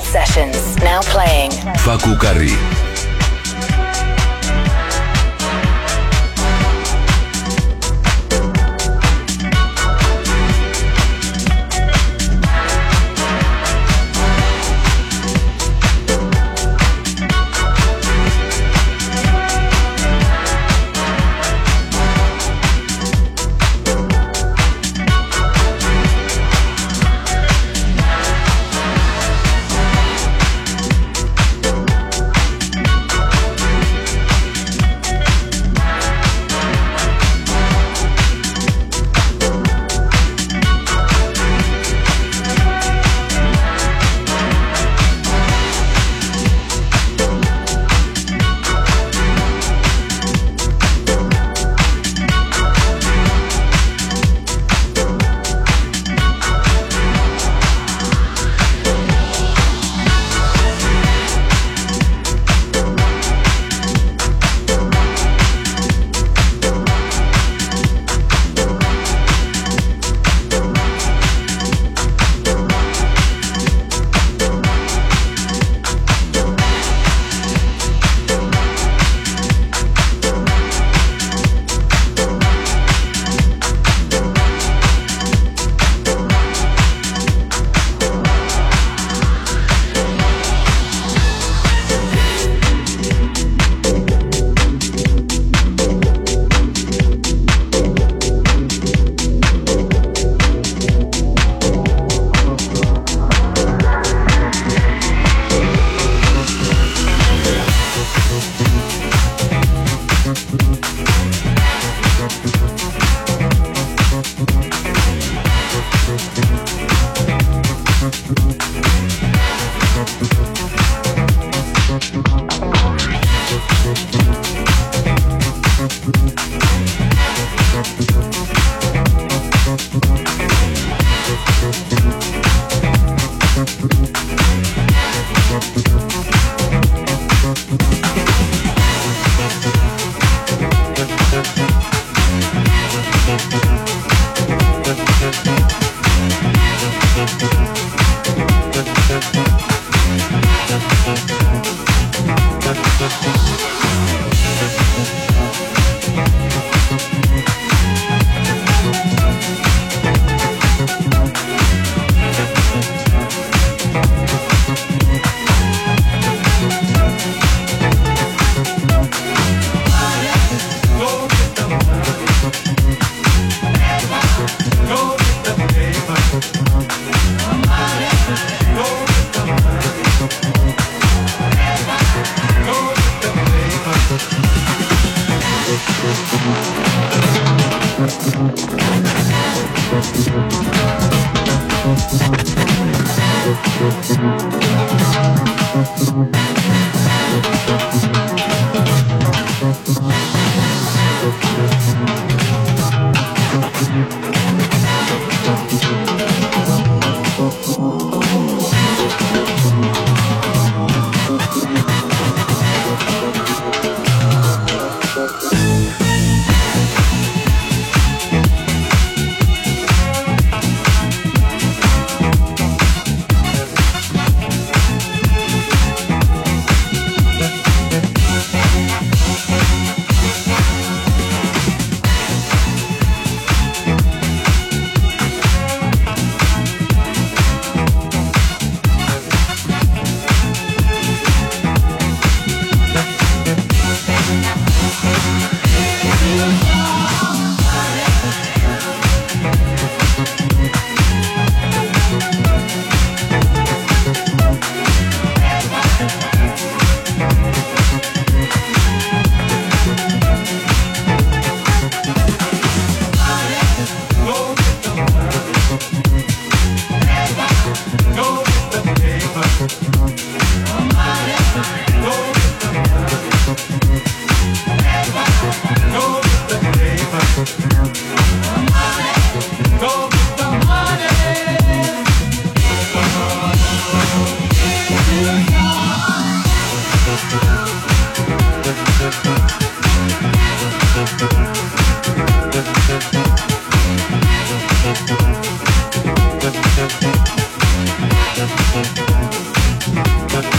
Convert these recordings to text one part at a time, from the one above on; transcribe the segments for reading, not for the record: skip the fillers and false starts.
Sessions, now playing. Facu Carri.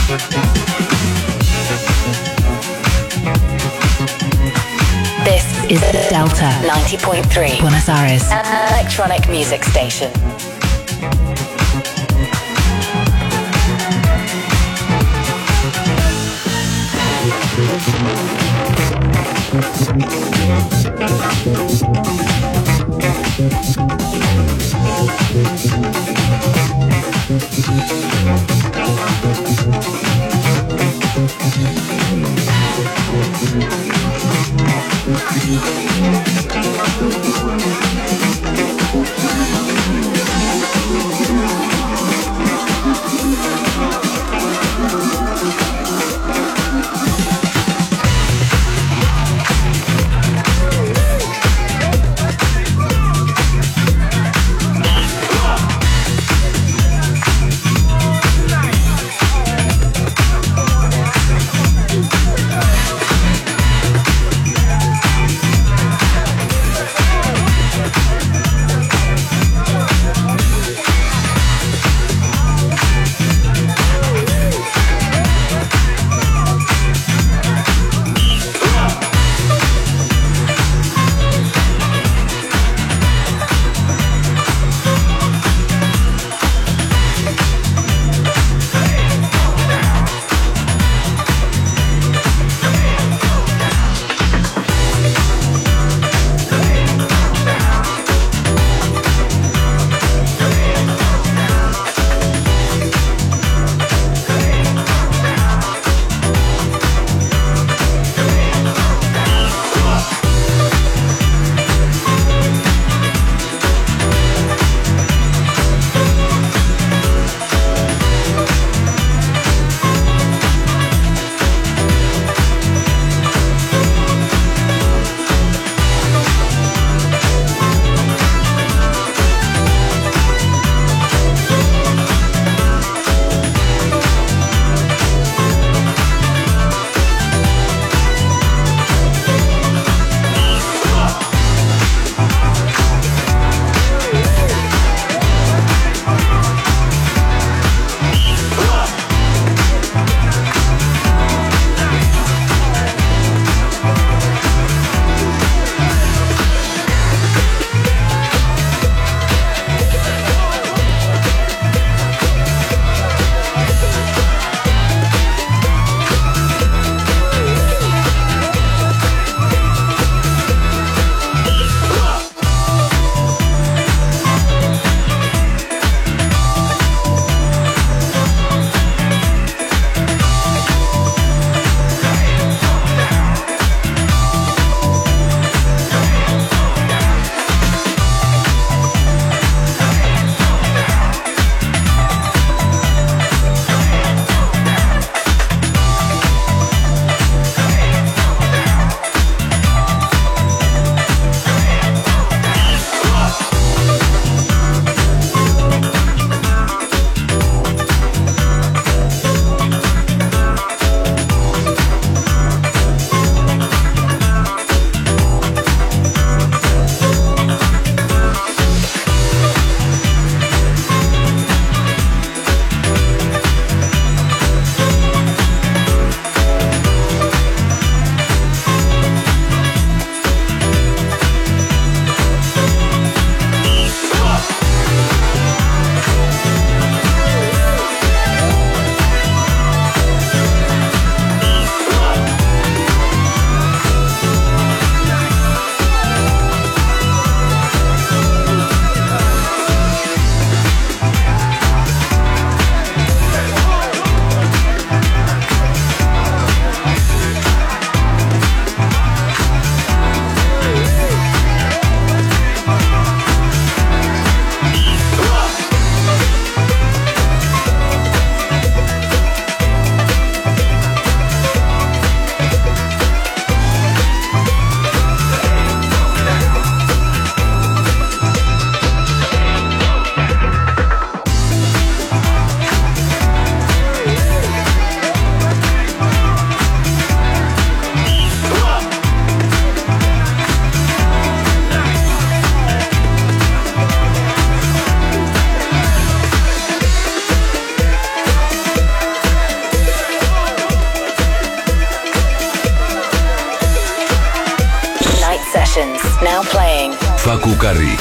This is Delta 90.3 Buenos Aires, an electronic music station. Facu Carri.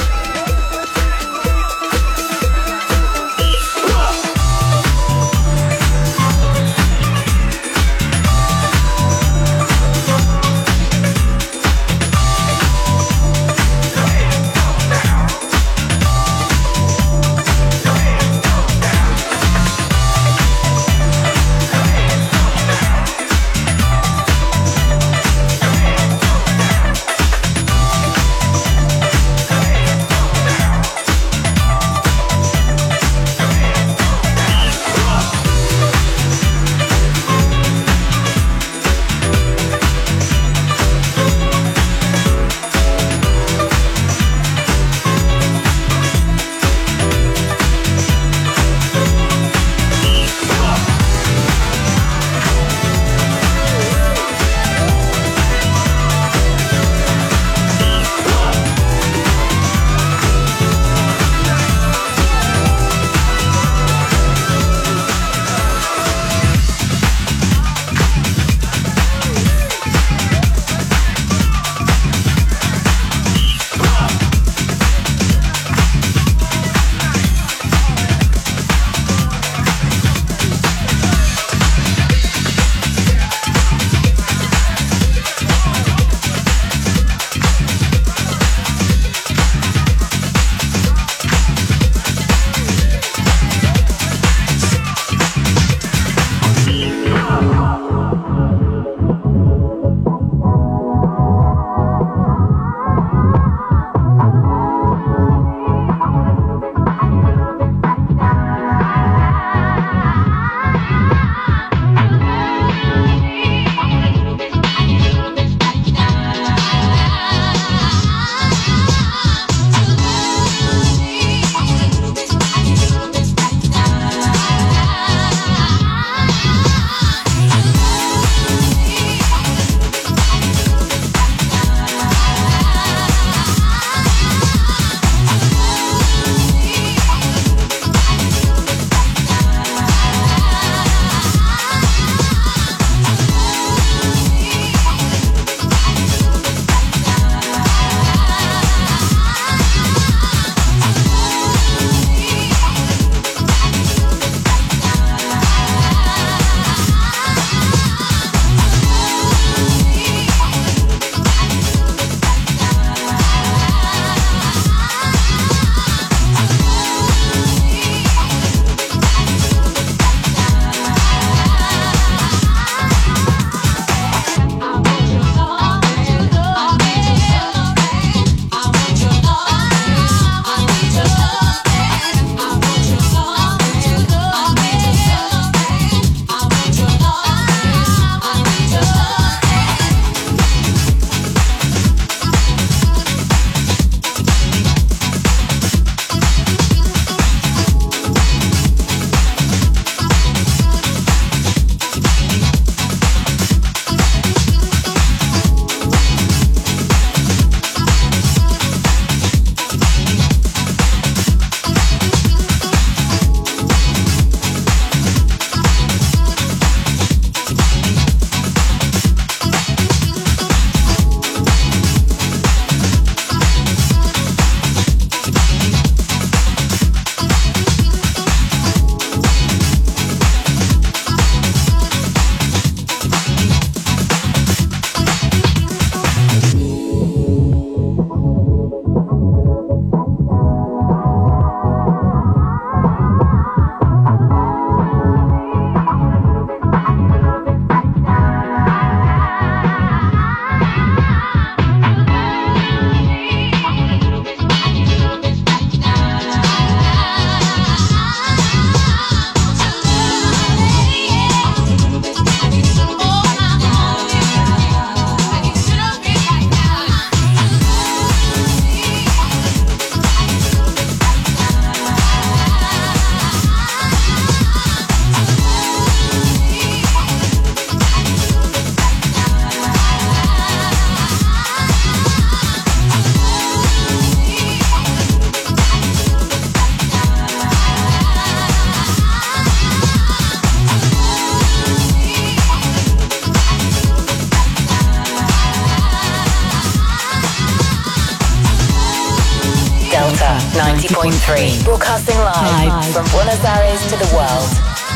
90.3. Broadcasting live from Buenos Aires to the world.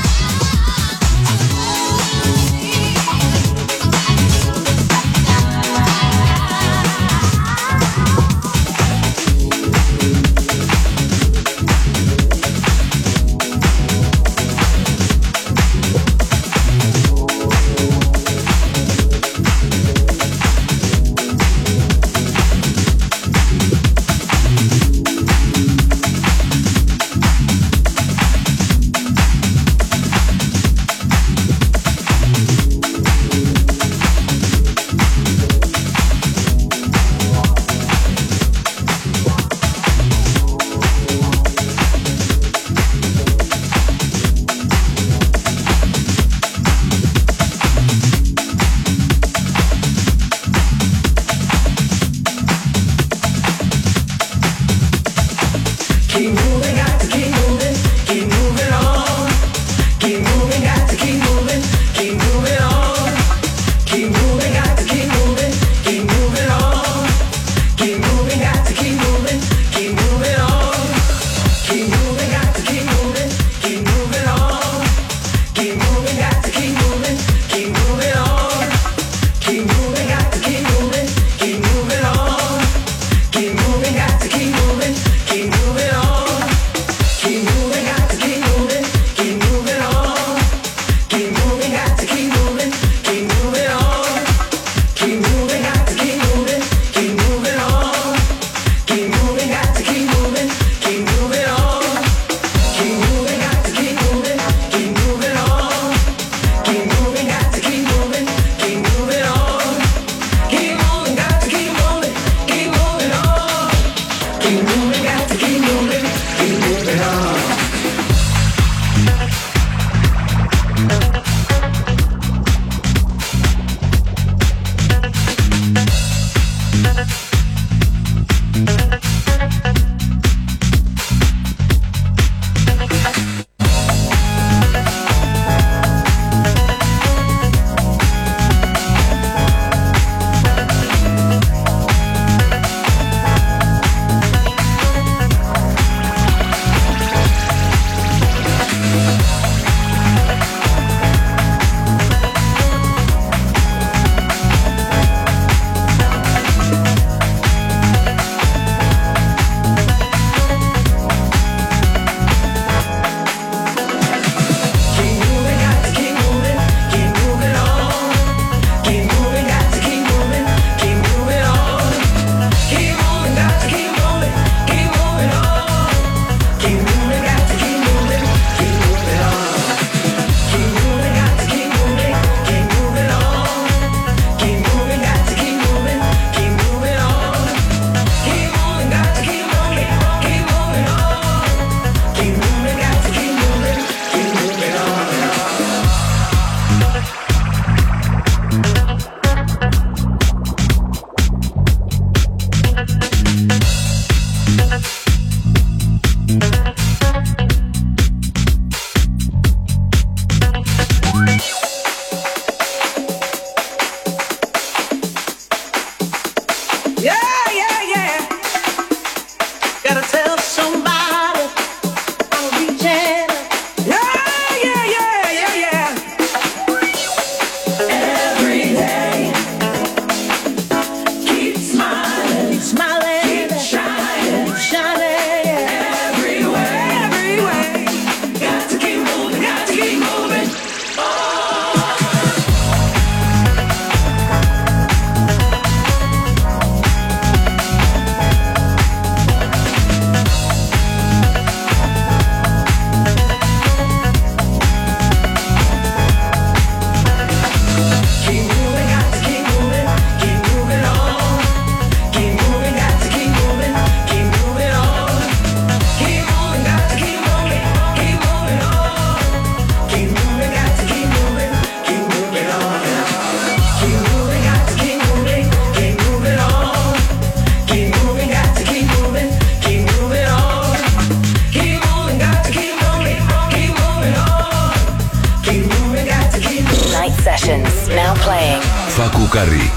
Φακουκαρί.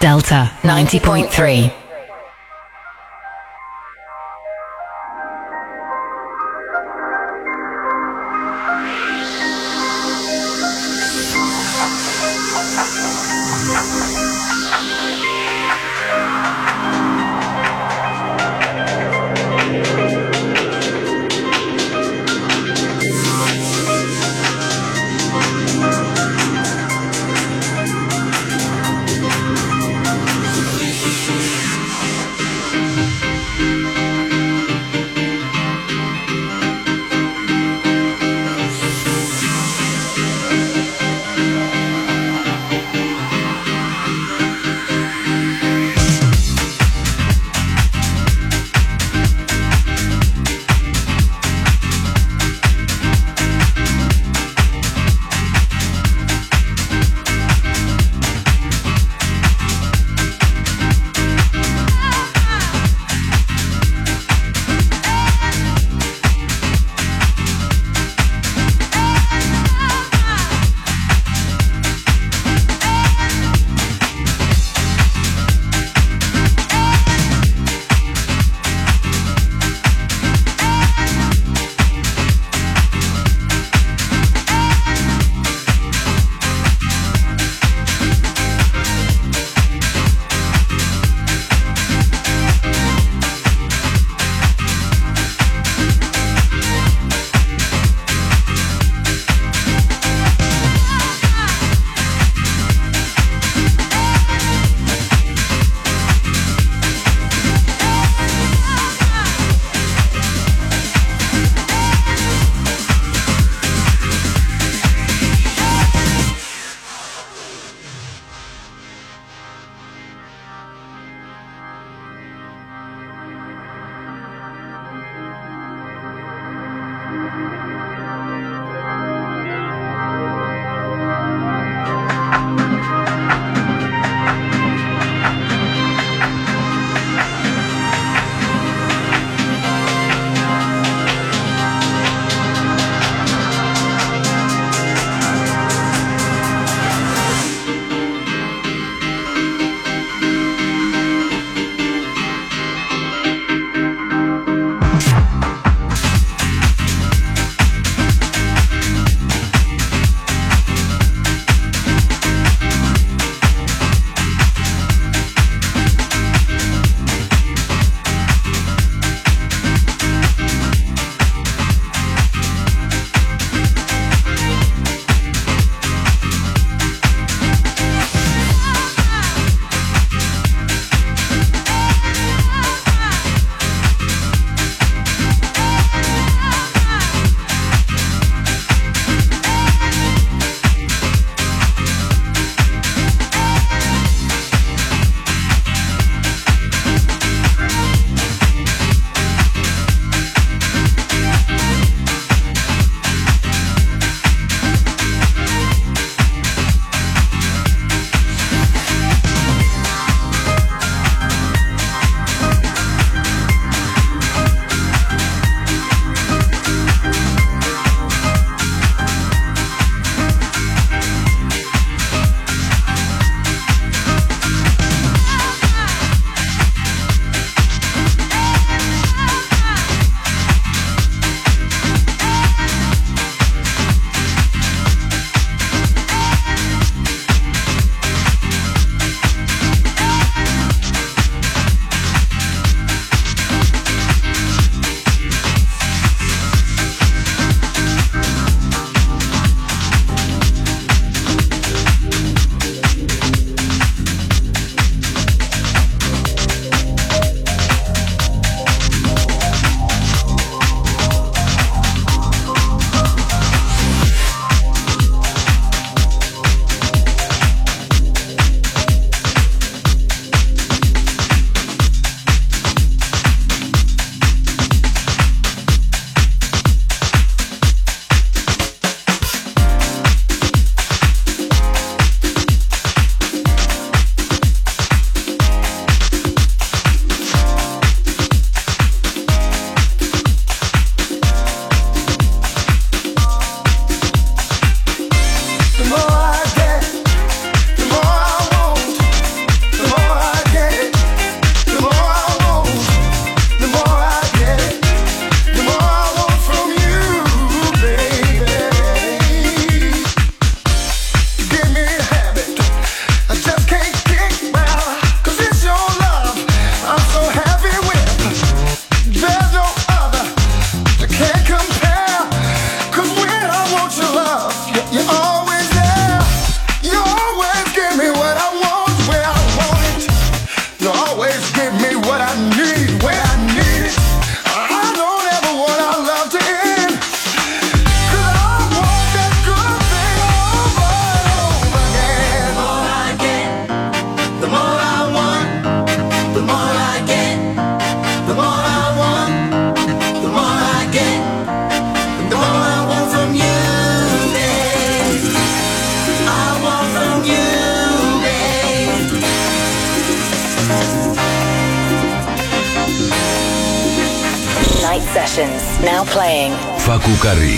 Delta 90.3. Sessions. Now playing. Fakou Kari.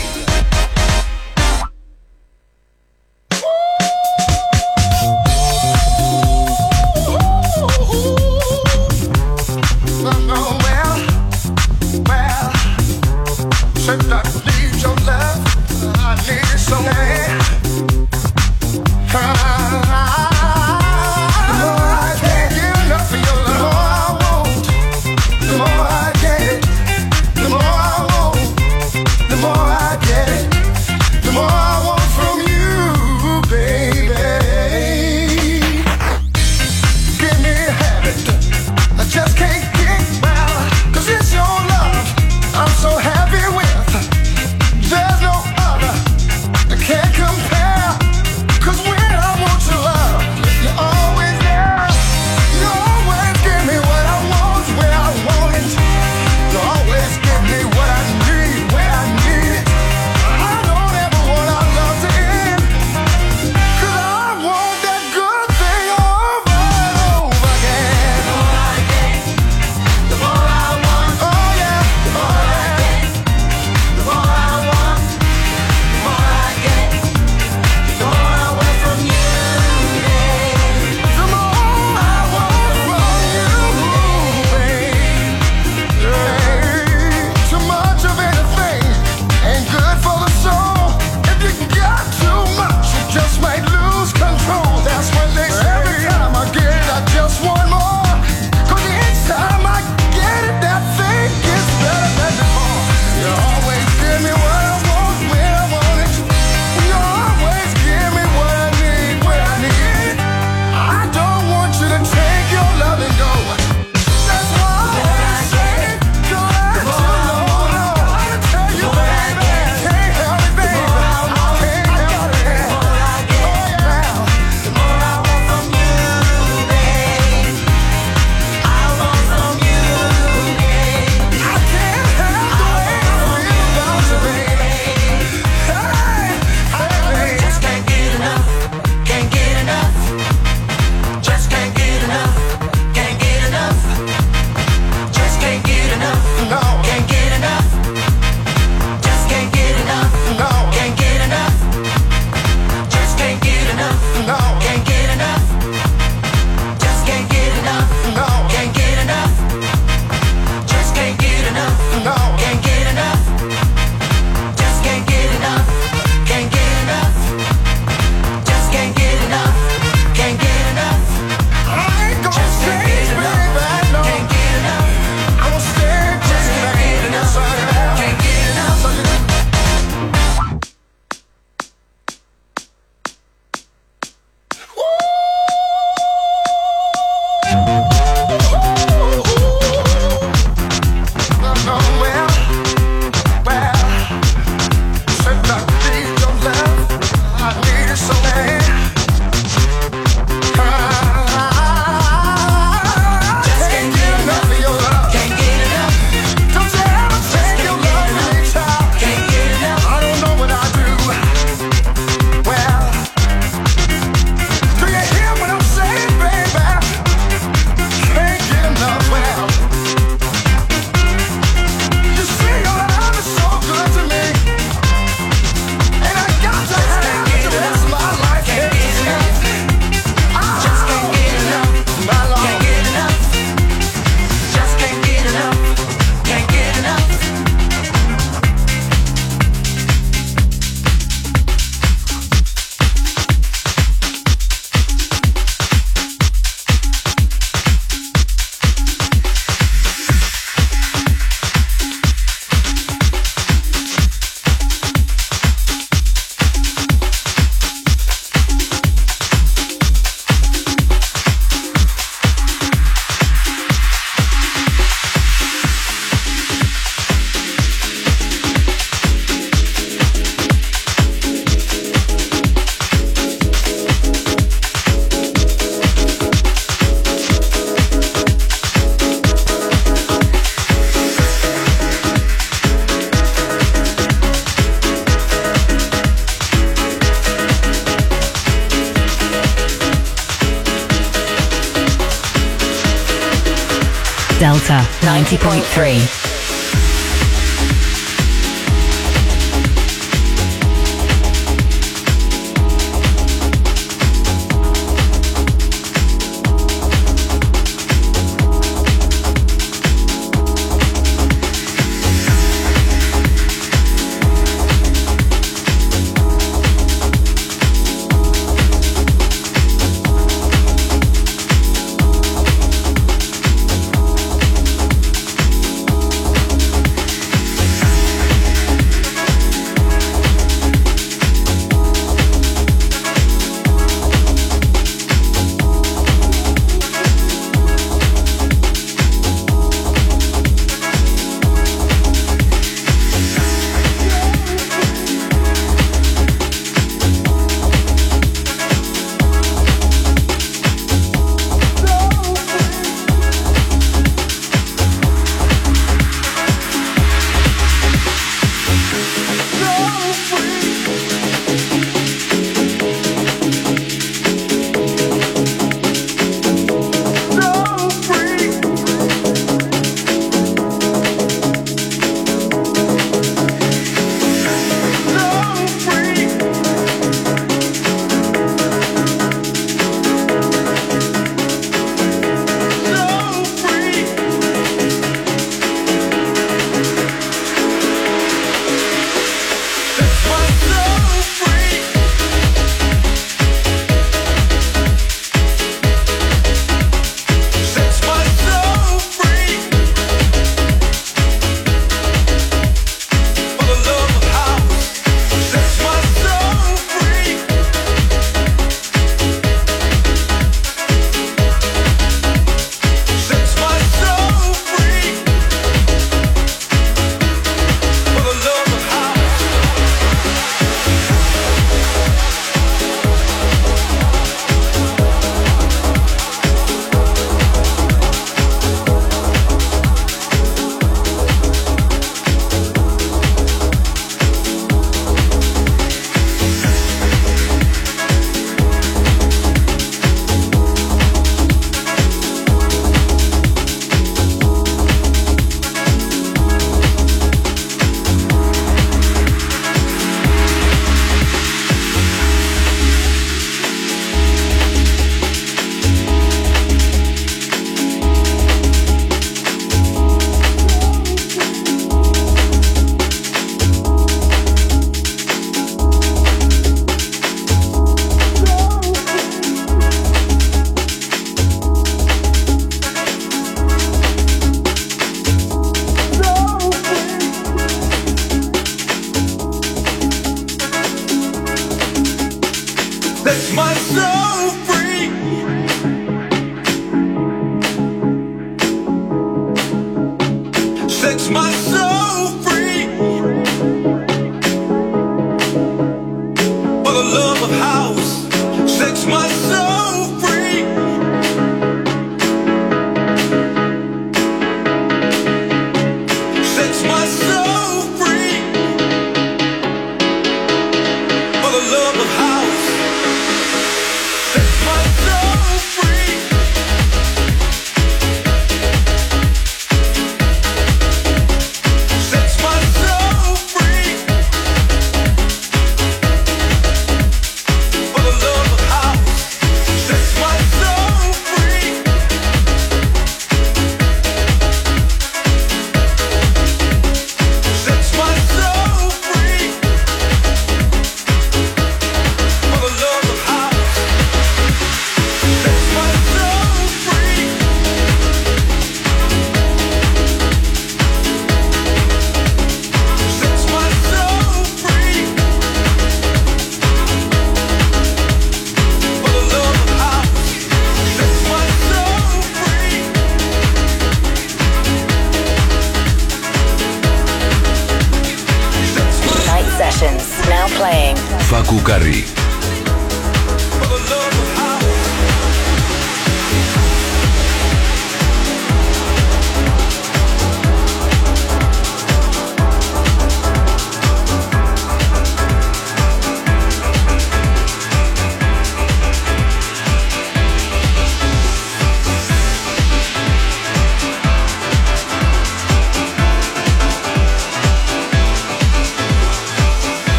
Delta 90.3.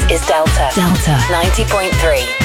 is Delta. Delta 90.3.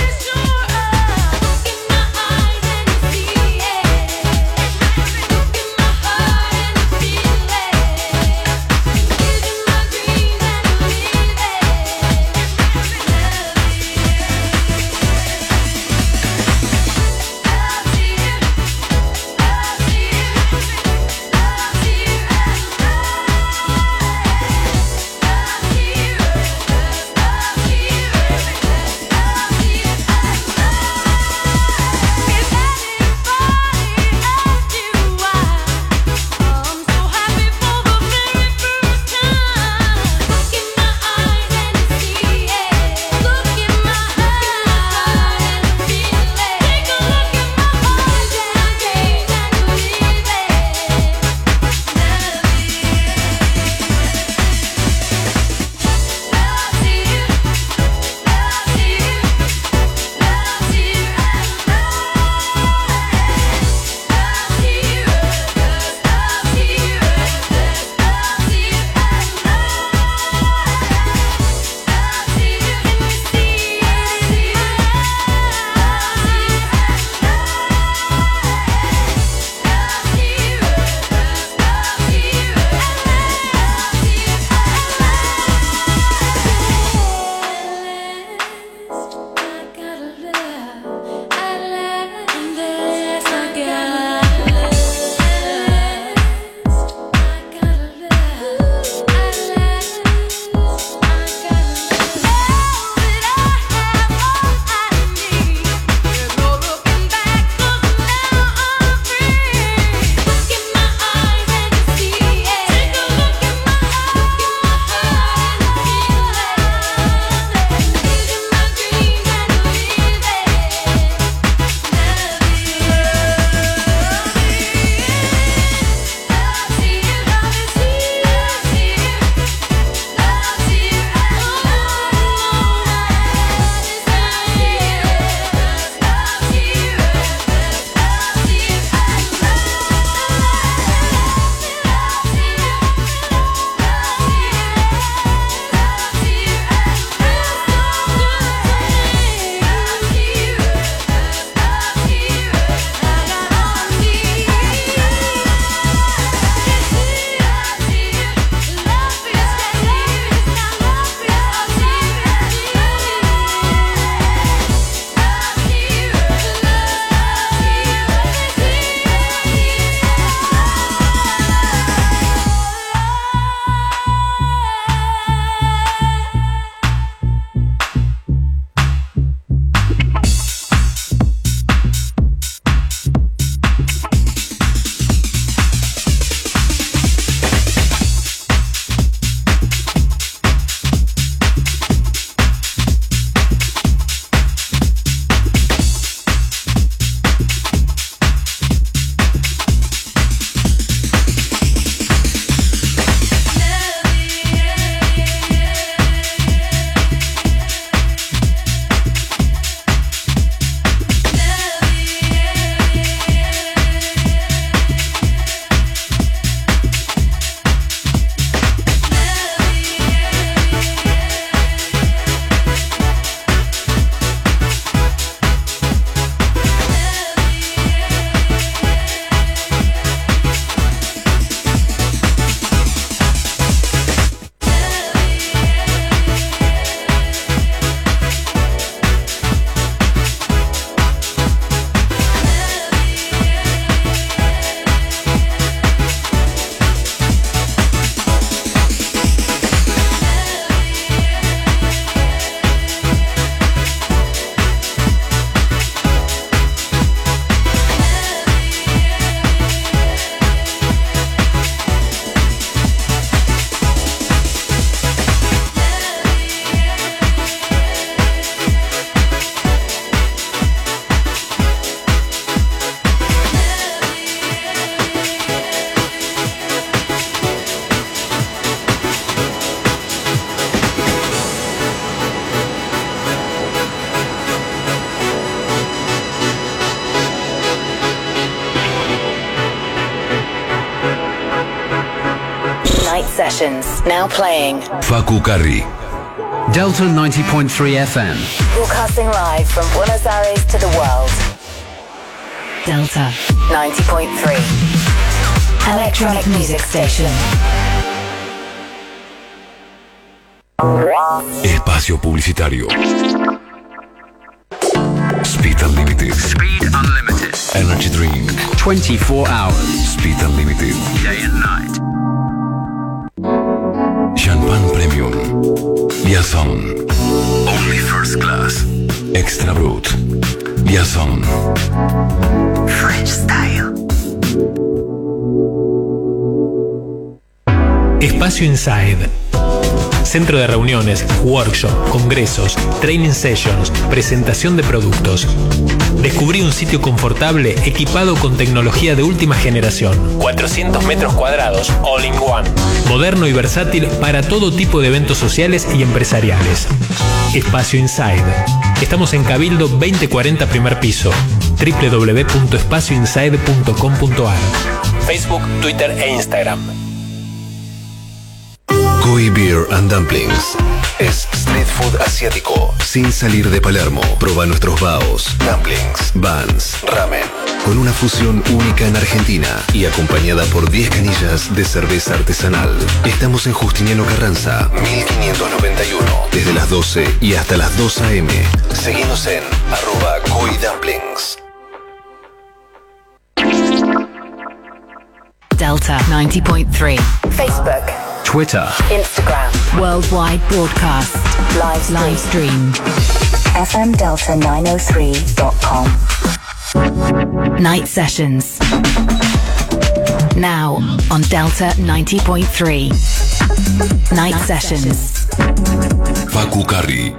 Sessions now playing. Fakou Kari. Delta 90.3 FM. Broadcasting live from Buenos Aires to the world. Delta 90.3. Electronic Music Station. Espacio publicitario. Speed Unlimited. Speed Unlimited. Energy Drink. 24 hours. Speed Unlimited. Day and night. Champagne Premium. Liaison. Only First Class. Extra Brut. Liaison. French Style. Espacio Inside. Centro de reuniones, workshop, congresos, training sessions, presentación de productos. Descubrí un sitio confortable equipado con tecnología de última generación. 400 metros cuadrados, all in one. Moderno y versátil para todo tipo de eventos sociales y empresariales. Espacio Inside. Estamos en Cabildo 2040 primer piso. www.espacioinside.com.ar. Facebook, Twitter e Instagram. Koi Beer and Dumplings. Es street food asiático, sin salir de Palermo. Proba nuestros baos, dumplings, buns, ramen, con una fusión única en Argentina y acompañada por 10 canillas de cerveza artesanal. Estamos en Justiniano Carranza, 1591, desde las 12 y hasta las 2 a.m. Seguinos en @KoiDumplings. Delta 90.3. Facebook. Twitter. Instagram. Worldwide broadcast. Live stream. fmdelta903.com. Night sessions. Now on Delta 90.3. Night sessions. Facu Carri.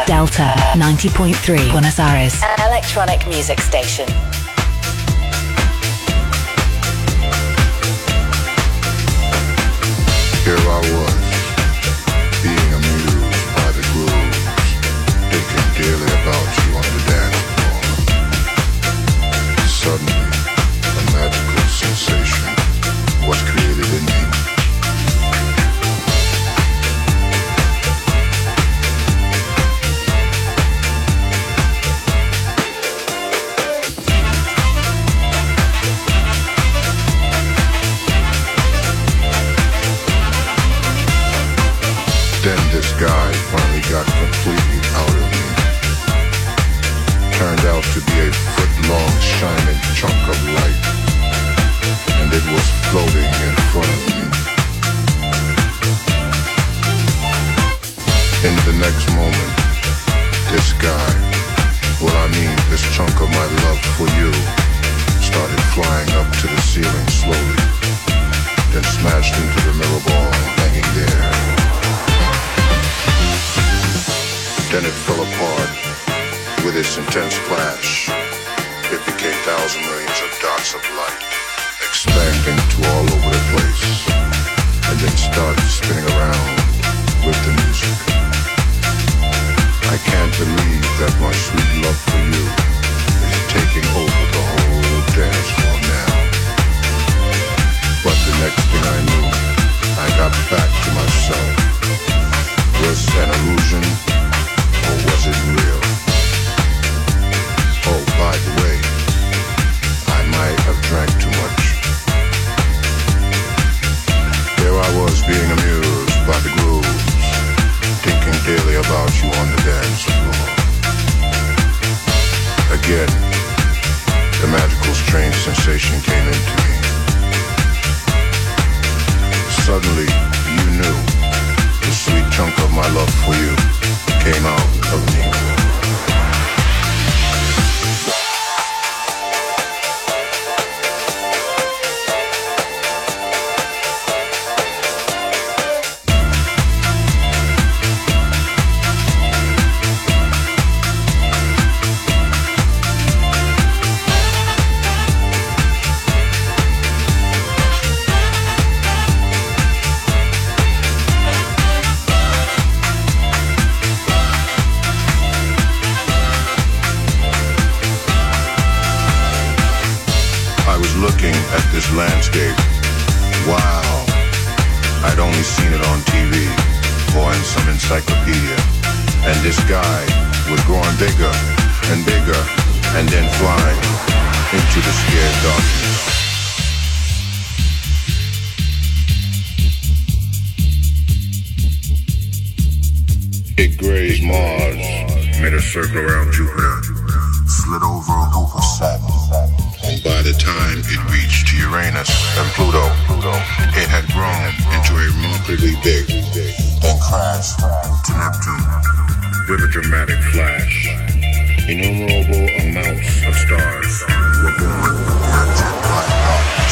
Delta 90.3 Buenos Aires. Electronic music station. Here I was, being amused by the grooves, thinking daily about you on the dance floor. Suddenly, a magical sensation was created in me. Then this guy finally got completely out of me. Turned out to be a foot-long shining chunk of light, and it was floating in front of me. In the next moment, this guy, this chunk of my love for you, started flying up to the ceiling slowly, then smashed into the mirror ball hanging there. Then it fell apart with its intense flash. It became thousands of millions of dots of light, expanding to all over the place, and then started spinning around with the music. I can't believe that my sweet love for you is taking over the whole dance floor now. But the next thing I knew, I got back to myself. Was it an illusion? Or was it real? Oh, by the way, I might have drank too much. There I was being amused by the grooves, thinking daily about you on the dance floor. Again, the magical strange sensation came into me. Suddenly, you knew the sweet chunk of my love for you came out of me. Looking at this landscape, wow, I'd only seen it on TV or in some encyclopedia, and this guy was growing bigger and bigger and then flying into the scared darkness. It grazed Mars, made a circle around Jupiter, slid over a hoop of Saturn. And by the time it reached Uranus and Pluto, it had grown into a remarkably big, then crashed to Neptune with a dramatic flash. Innumerable amounts of stars were born in a jet-like darkness.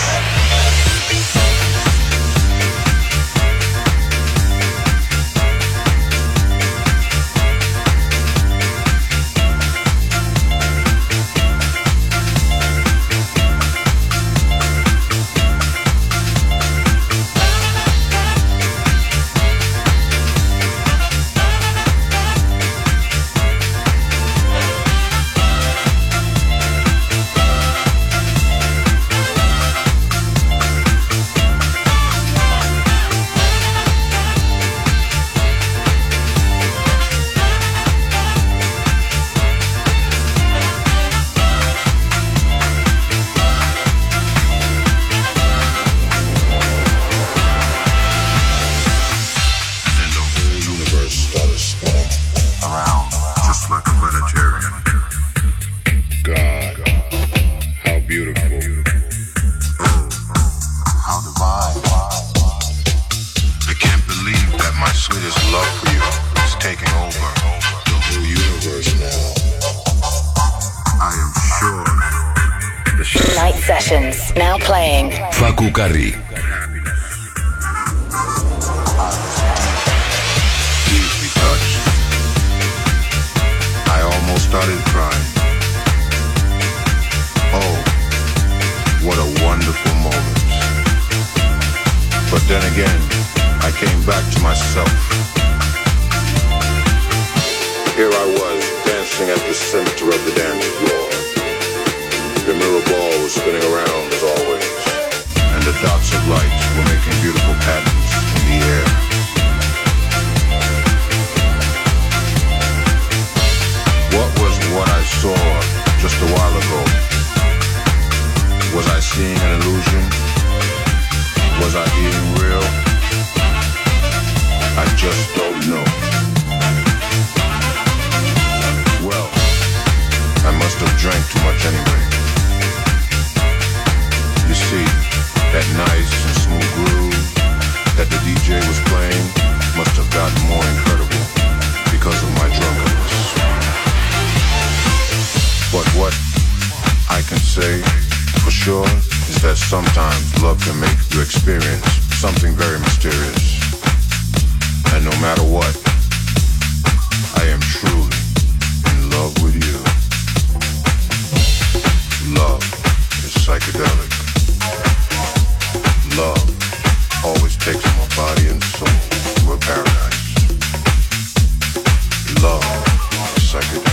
Now playing Facu Carri. then again, I came back to myself. Here I was, dancing at the center of the dance floor. The mirror ball was spinning around as always, and the dots of light were making beautiful patterns in the air. What I saw just a while ago? Was I seeing an illusion? Was I being real? I just don't know. Well, I must have drank too much anyway. You see, that nice and smooth groove that the DJ was playing must have gotten more incredible because of my drunkenness. But what I can say for sure is that sometimes love can make you experience something very mysterious. And no matter what, I am truly in love with you. Love is psychedelic. Love always takes my body and soul to a paradise. Love is psychedelic.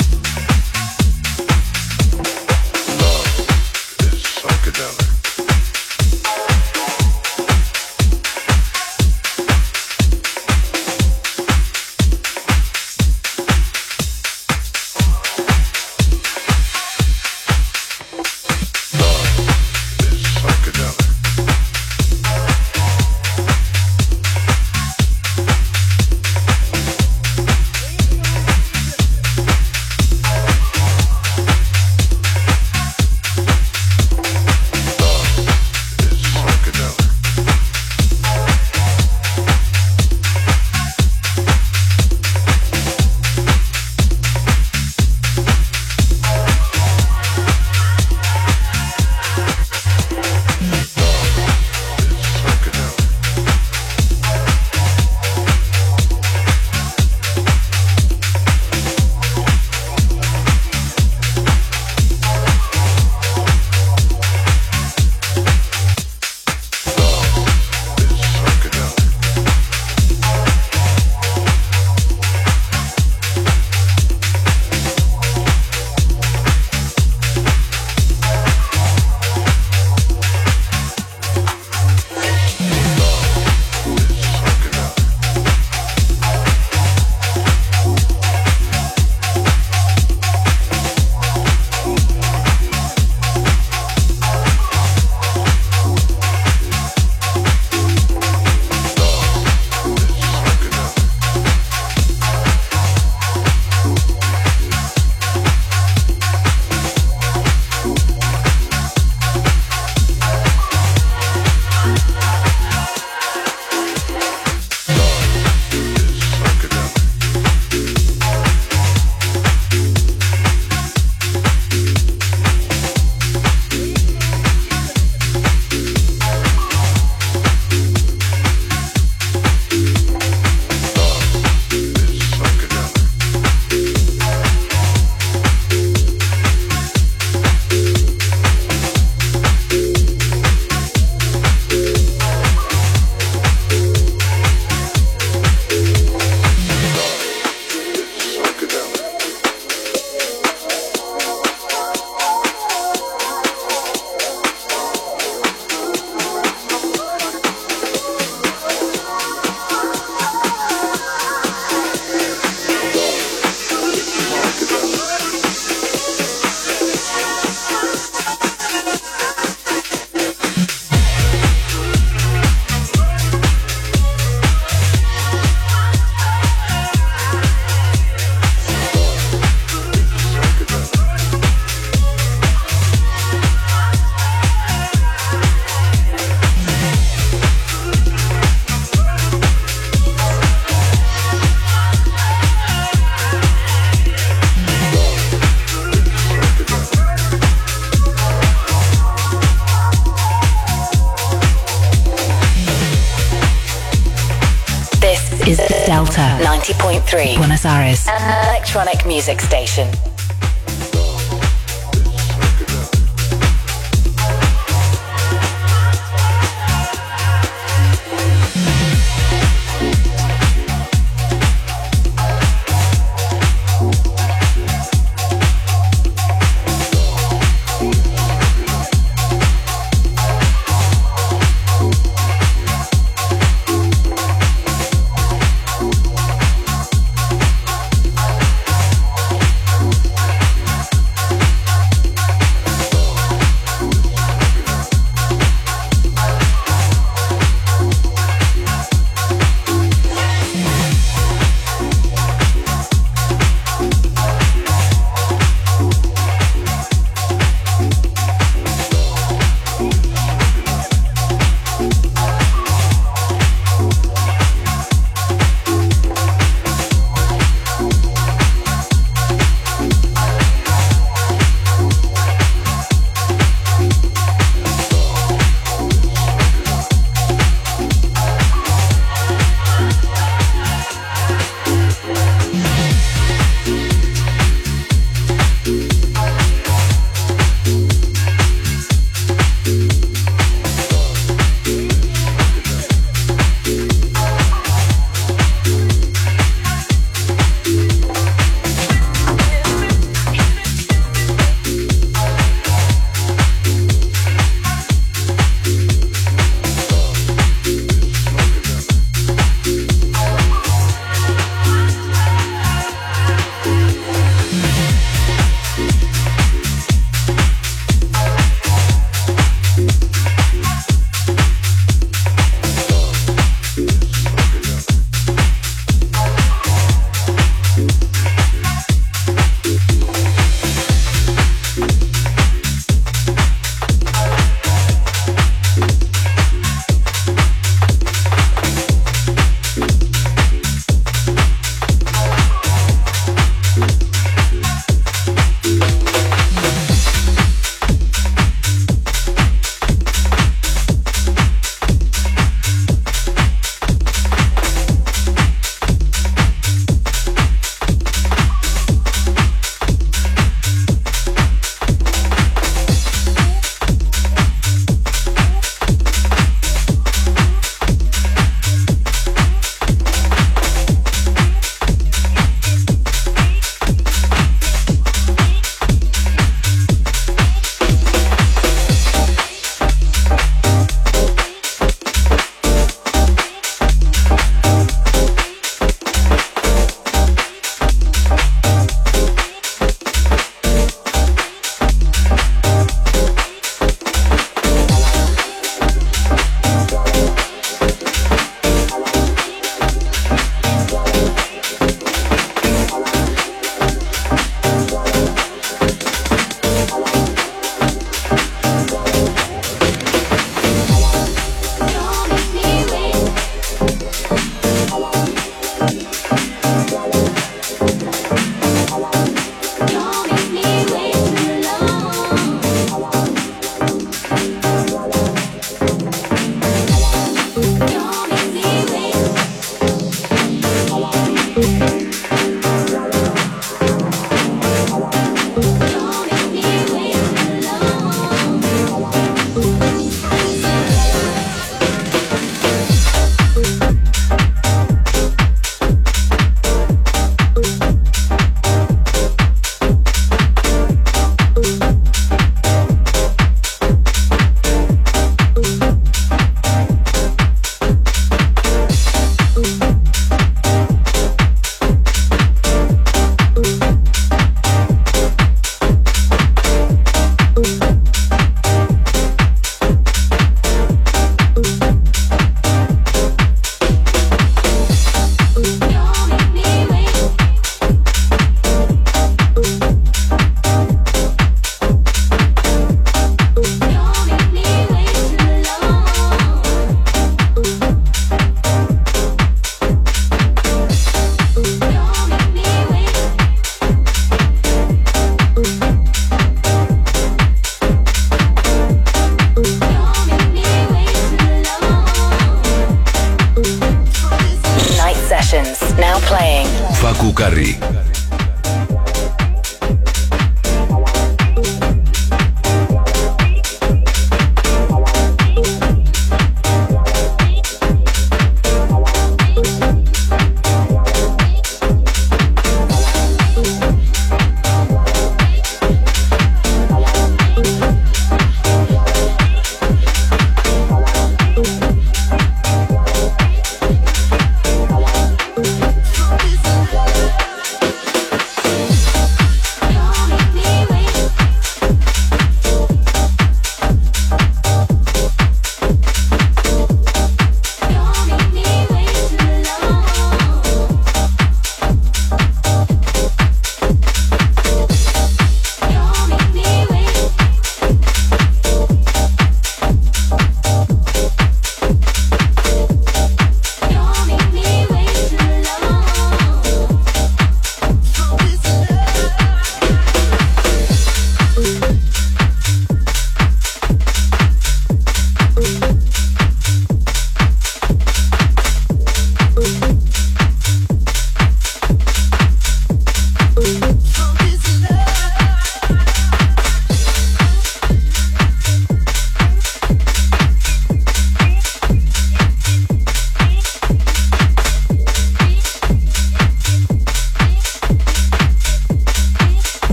is Delta 90.3 Buenos Aires, an electronic music station.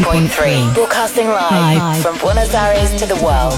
90.3. Broadcasting live from Buenos Aires to the world.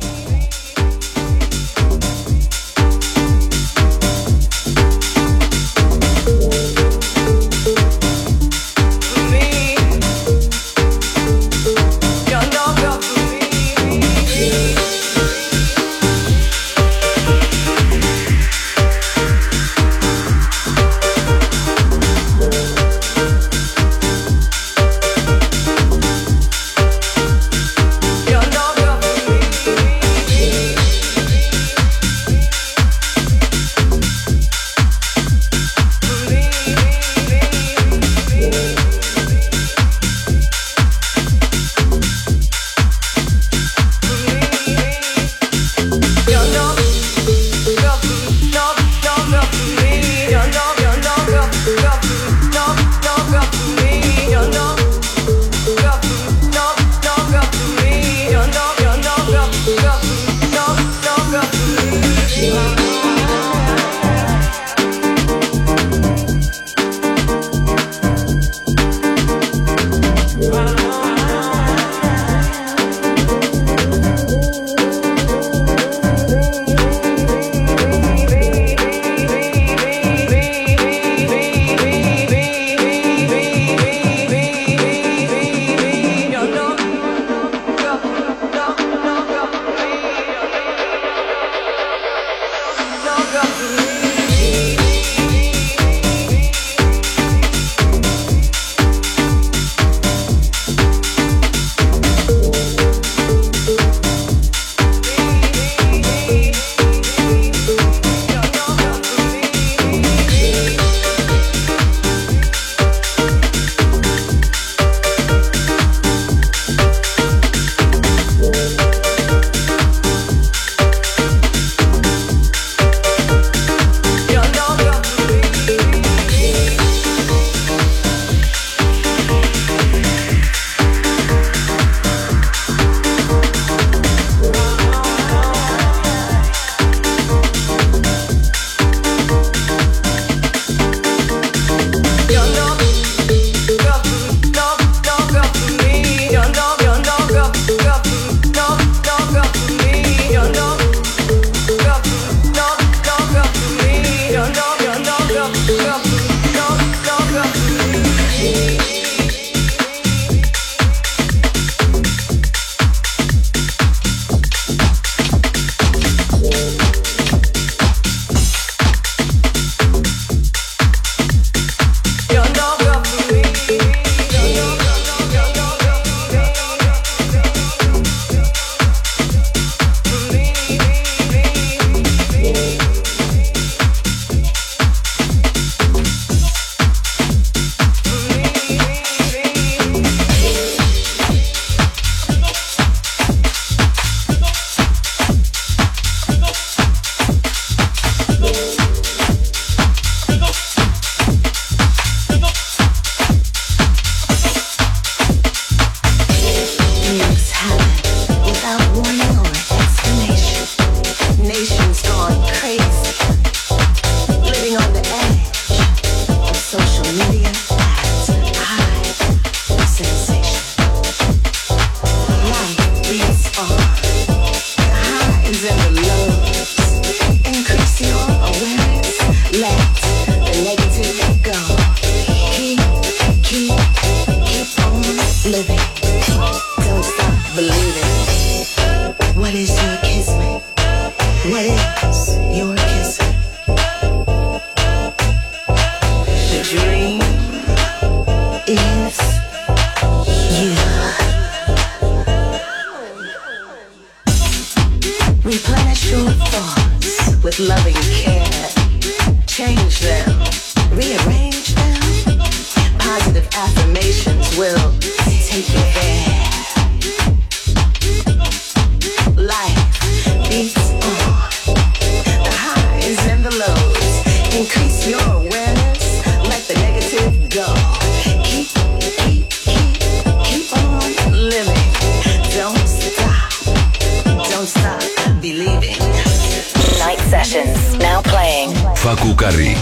Facu Carri.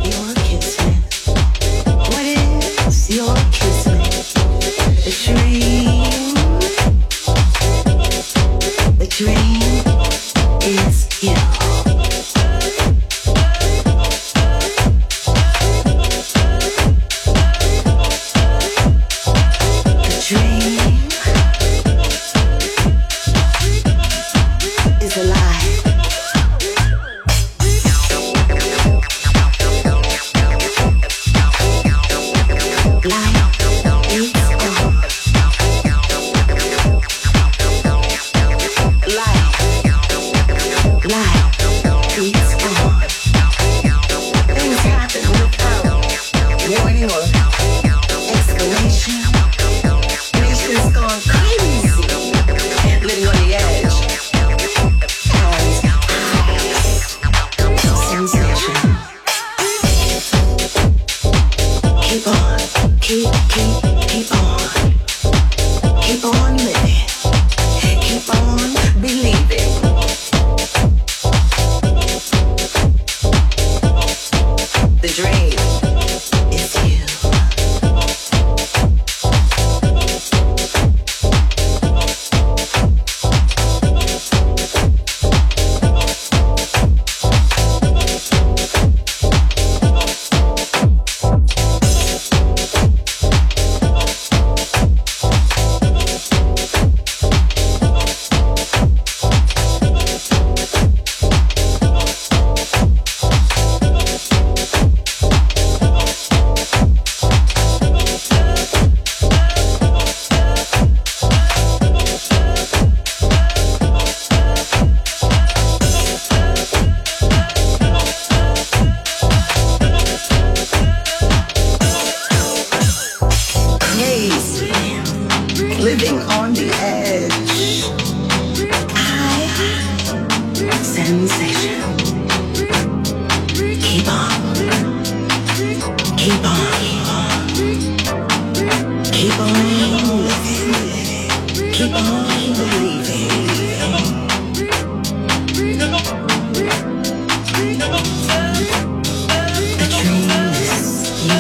What is your kismet? The tree living on the edge. High sensation. Keep on. Keep on. Keep on living. Keep on believing. The dream is you.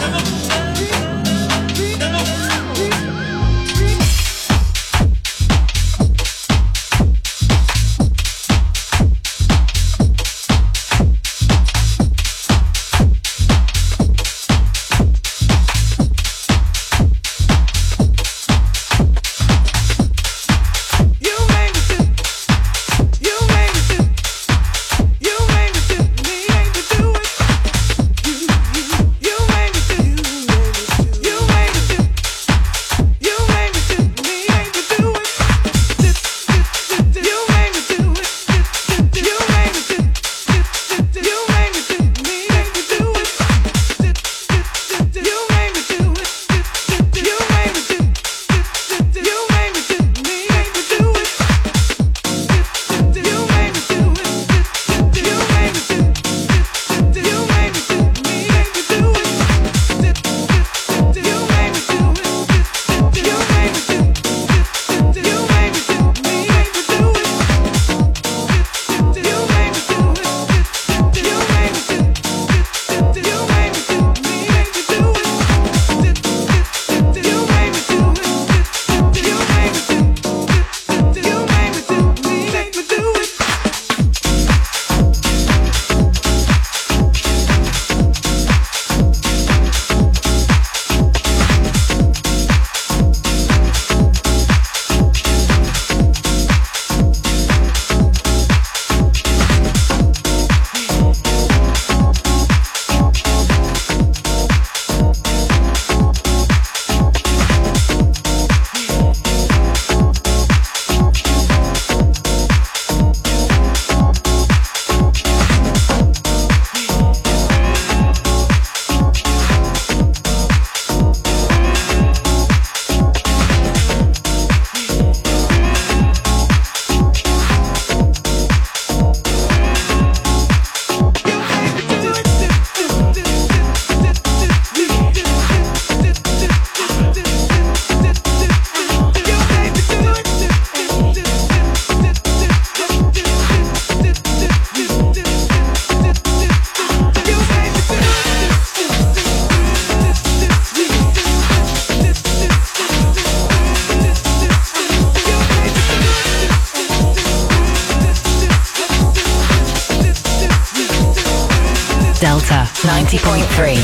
Delta 90.3.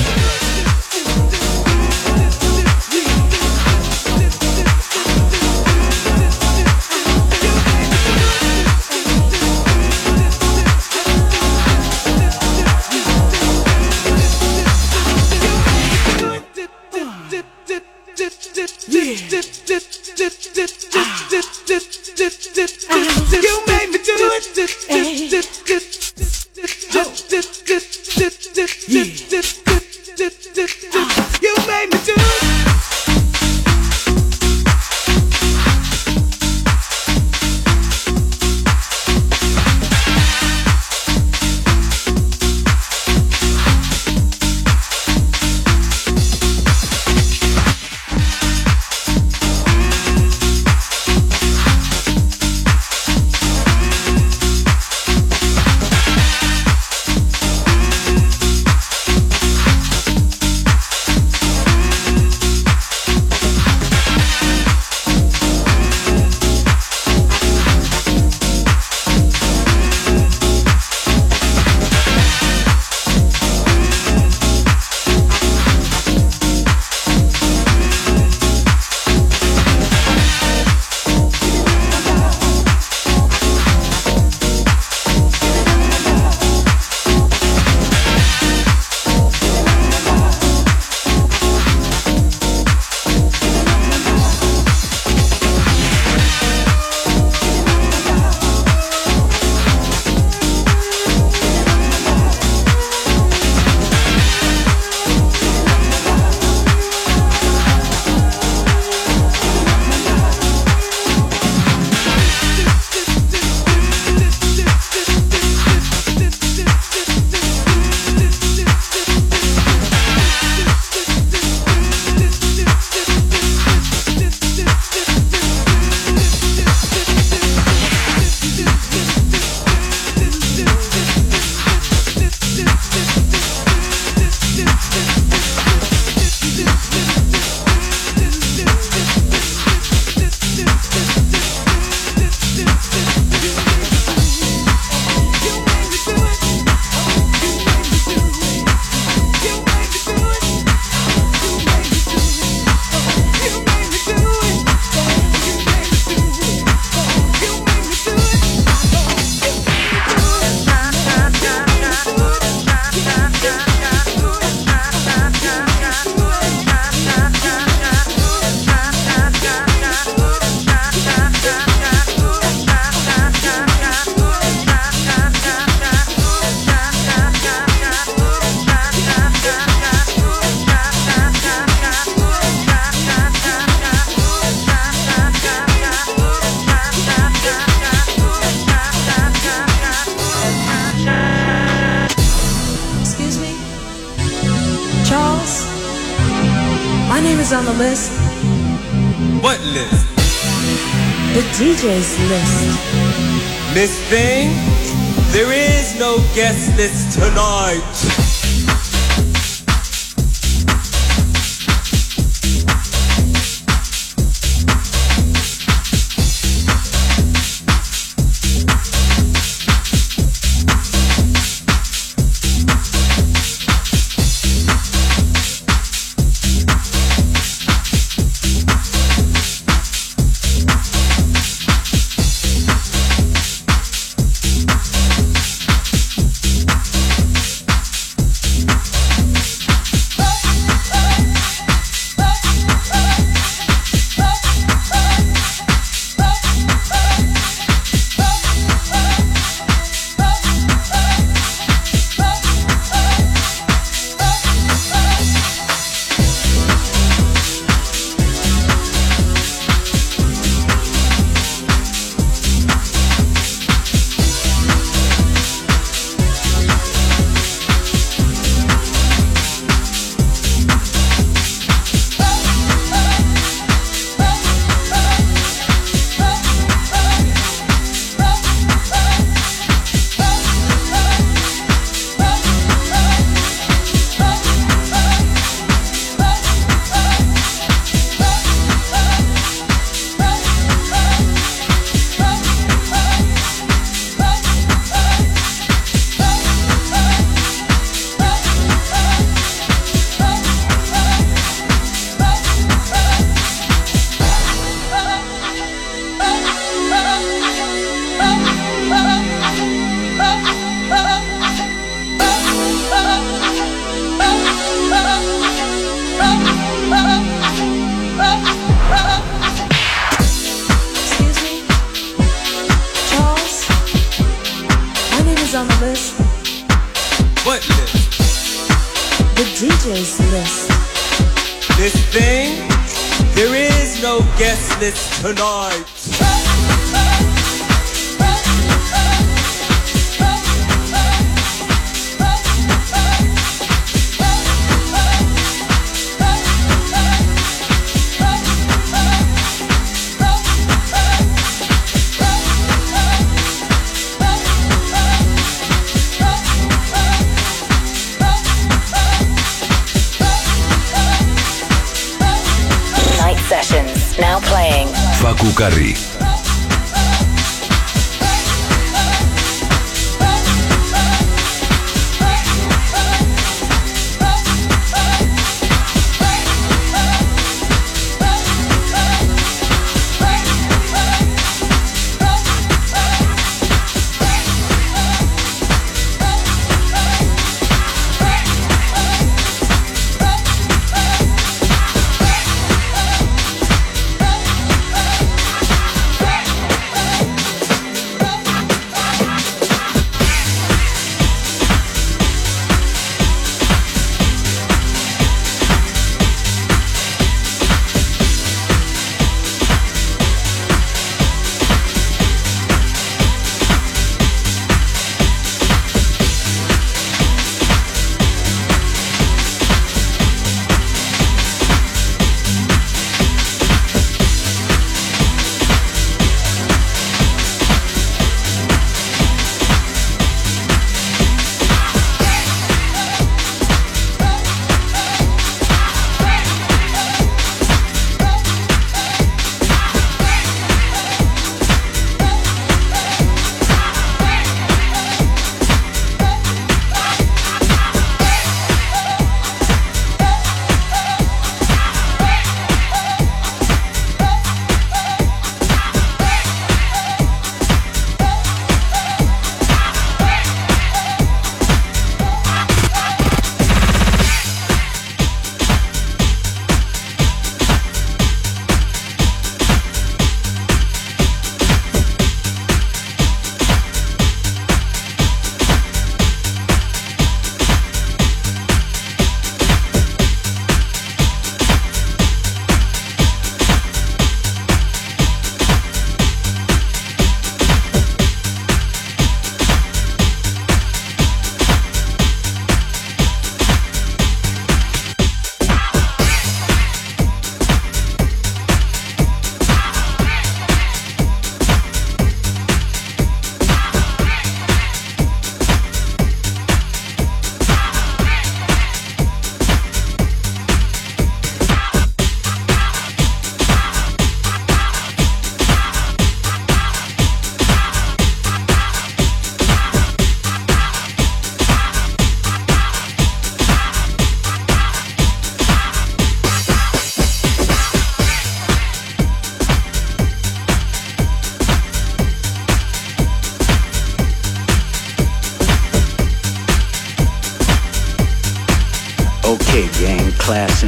You made me do it. You made me do it. is on the list. What list? The DJ's list. Miss Thing, there is no guest list tonight. DJ's list. This thing, there is no guest list tonight. Sessions, now playing. Facu Carri.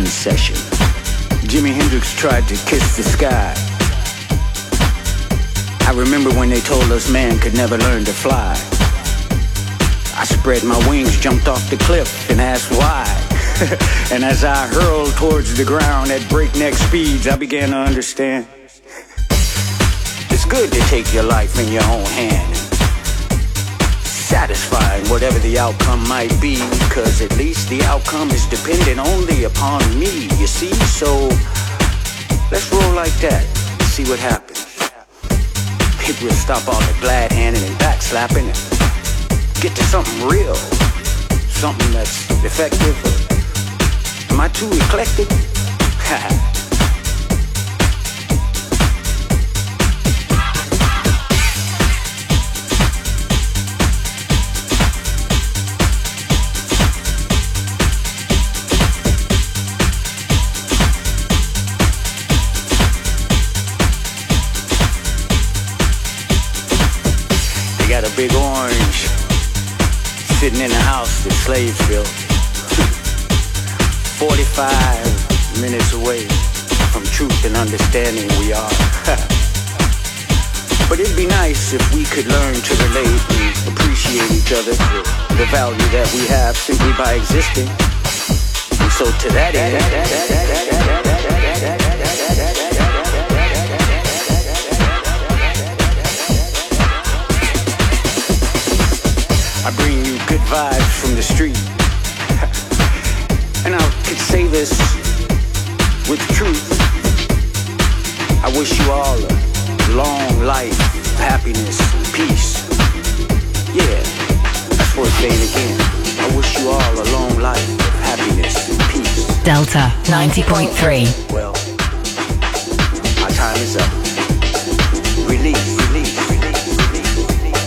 writing session. Jimi Hendrix tried to kiss the sky. I remember when they told us man could never learn to fly. I spread my wings, jumped off the cliff, and asked why. And as I hurled towards the ground at breakneck speeds, I began to understand. It's good to take your life in your own hand. Satisfying whatever the outcome might be, because at least the outcome is dependent only upon me, you see? So let's roll like that, see what happens. Maybe we'll stop all the glad handing and backslapping and get to something real, something that's effective. Am I too eclectic? They got a big orange sitting in a house that slaves built. 45 minutes away from truth and understanding we are. But it'd be nice if we could learn to relate and appreciate each other for the value that we have simply by existing. And so to that end, I bring you good vibes from the street. And I could say this with truth. I wish you all a long life of happiness and peace. Yeah, that's worth saying again. I wish you all a long life of happiness and peace. Delta 90.3. Well, my time is up. Release, release, release, release, release.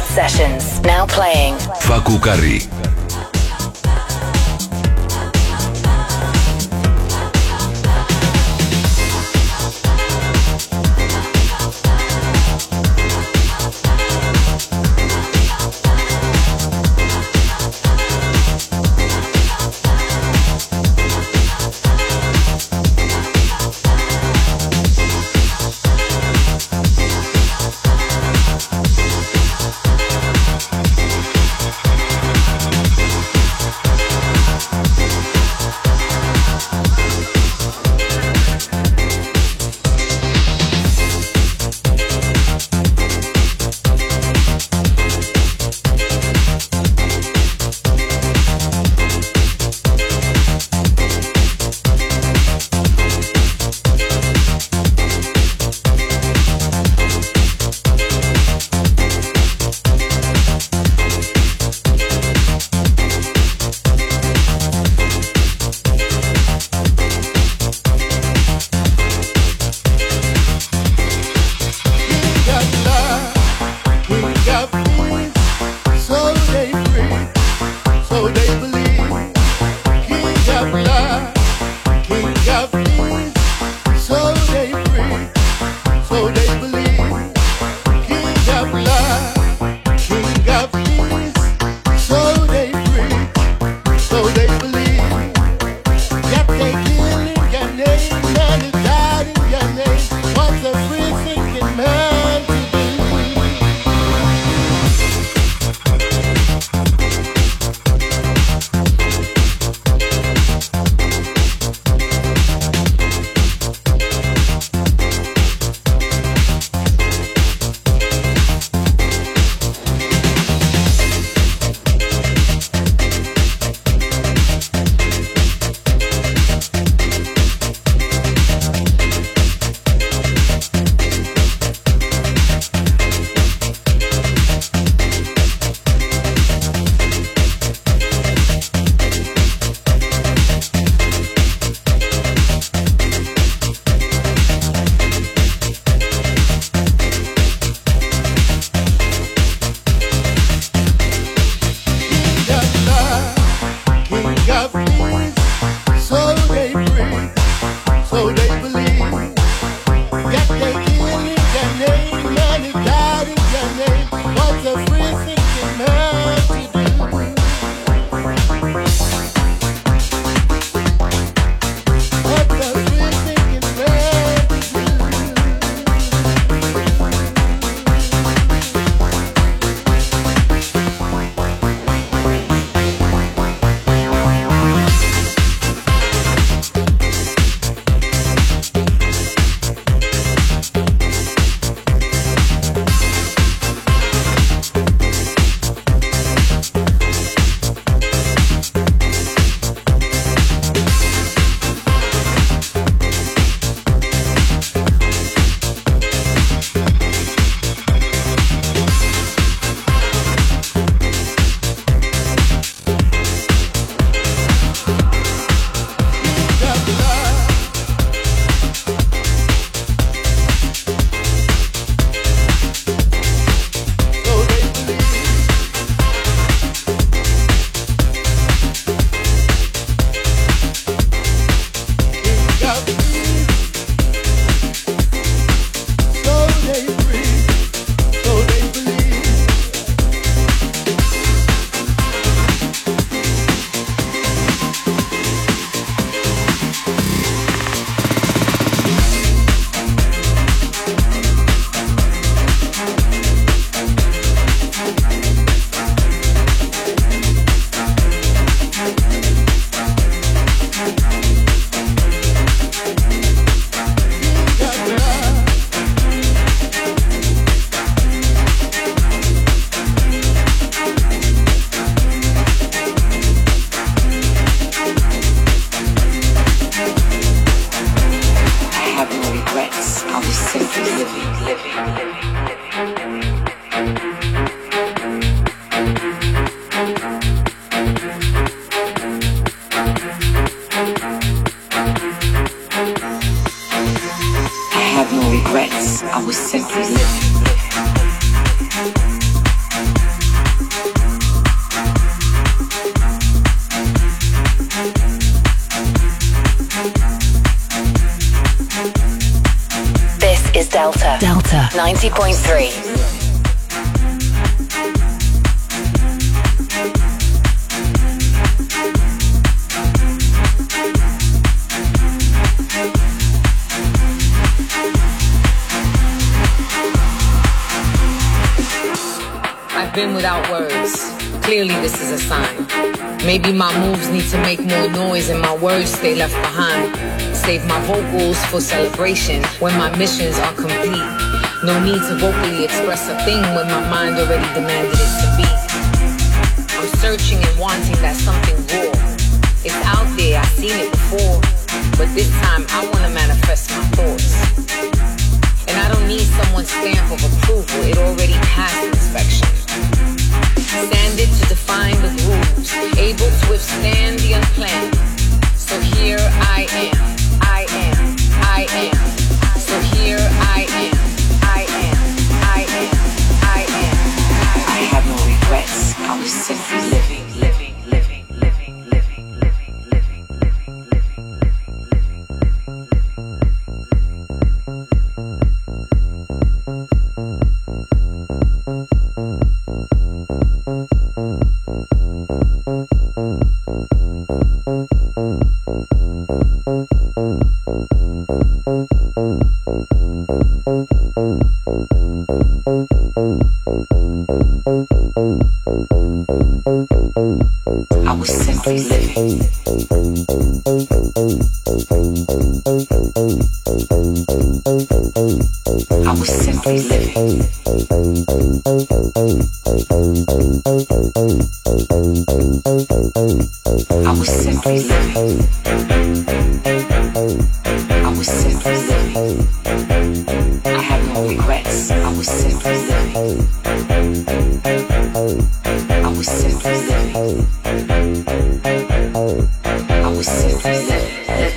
Night Sessions. Now playing. Facu Carri. Delta 90.3. I've been without words. Clearly this is a sign. Maybe my moves need to make more noise and my words stay left behind. Save my vocals for celebration when my missions are complete. No need to vocally express a thing when my mind already demanded it to be. I'm searching and wanting that something raw. It's out there, I've seen it before. But this time I want to manifest my thoughts. And I don't need someone's stamp of approval, it already passed inspection. Standard to define the grooves, able to withstand the unplanned. So here I am, I am, I am. So here I am, I am, I am, I am. I have no regrets. I was simply living, living, living, living, living, living, living, living, I was simply living. I was simply living. I was simply living. I was simply living. I have no regrets. I was simply living. I was simply living. I was simply living.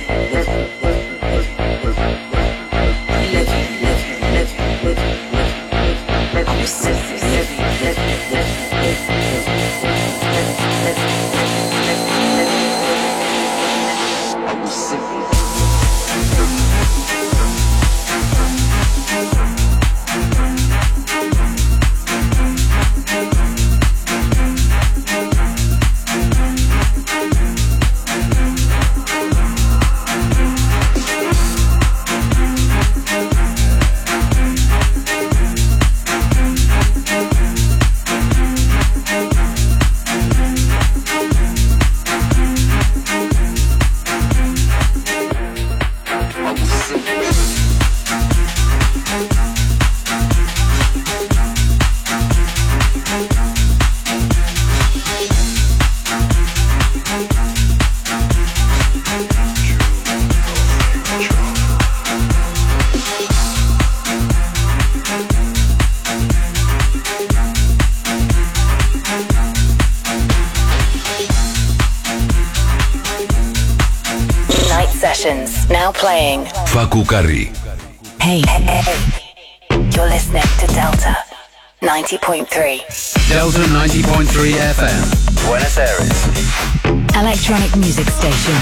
Now playing Facu Carri. Hey, you're listening to Delta 90.3. Delta 90.3 FM, Buenos Aires. Electronic Music Station.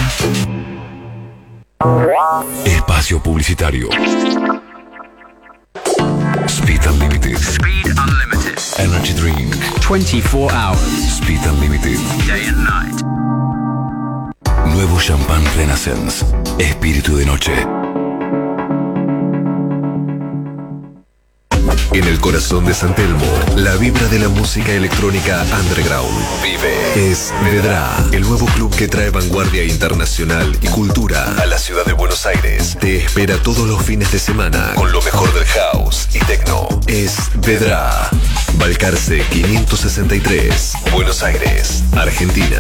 Espacio publicitario. Speed Unlimited. Speed Unlimited. Energy Drink. 24 hours. Speed Unlimited. Day and night. Nuevo champán Renaissance. Espíritu de noche. En el corazón de San Telmo, la vibra de la música electrónica underground vive. Es Vedra, el nuevo club que trae vanguardia internacional y cultura a la ciudad de Buenos Aires. Te espera todos los fines de semana con lo mejor del house y techno. Es Vedra. Balcarce 563, Buenos Aires, Argentina.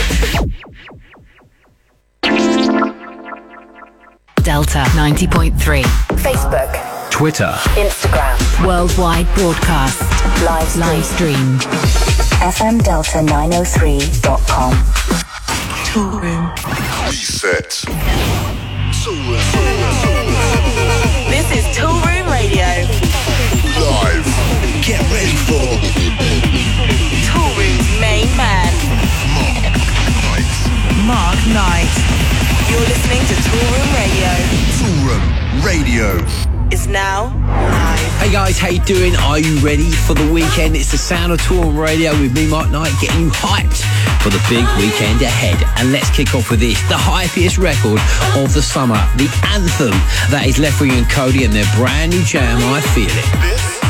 Delta 90.3. Facebook, Twitter, Instagram, worldwide broadcast, live stream. FMDelta903.com. Toolroom. Reset. This is Toolroom Radio. Live. Get ready for Toolroom's main man, Mark Knight. You're listening to Toolroom Radio. Toolroom Radio Is now live. Hay guys, how you doing? Are you ready for the weekend? It's the Sound of Toolroom Radio with me, Mark Knight, getting you hyped for the big weekend ahead. And let's kick off with this, the hypiest record of the summer, the anthem that is Left Wing and Cody and their brand new jam, I Feel It.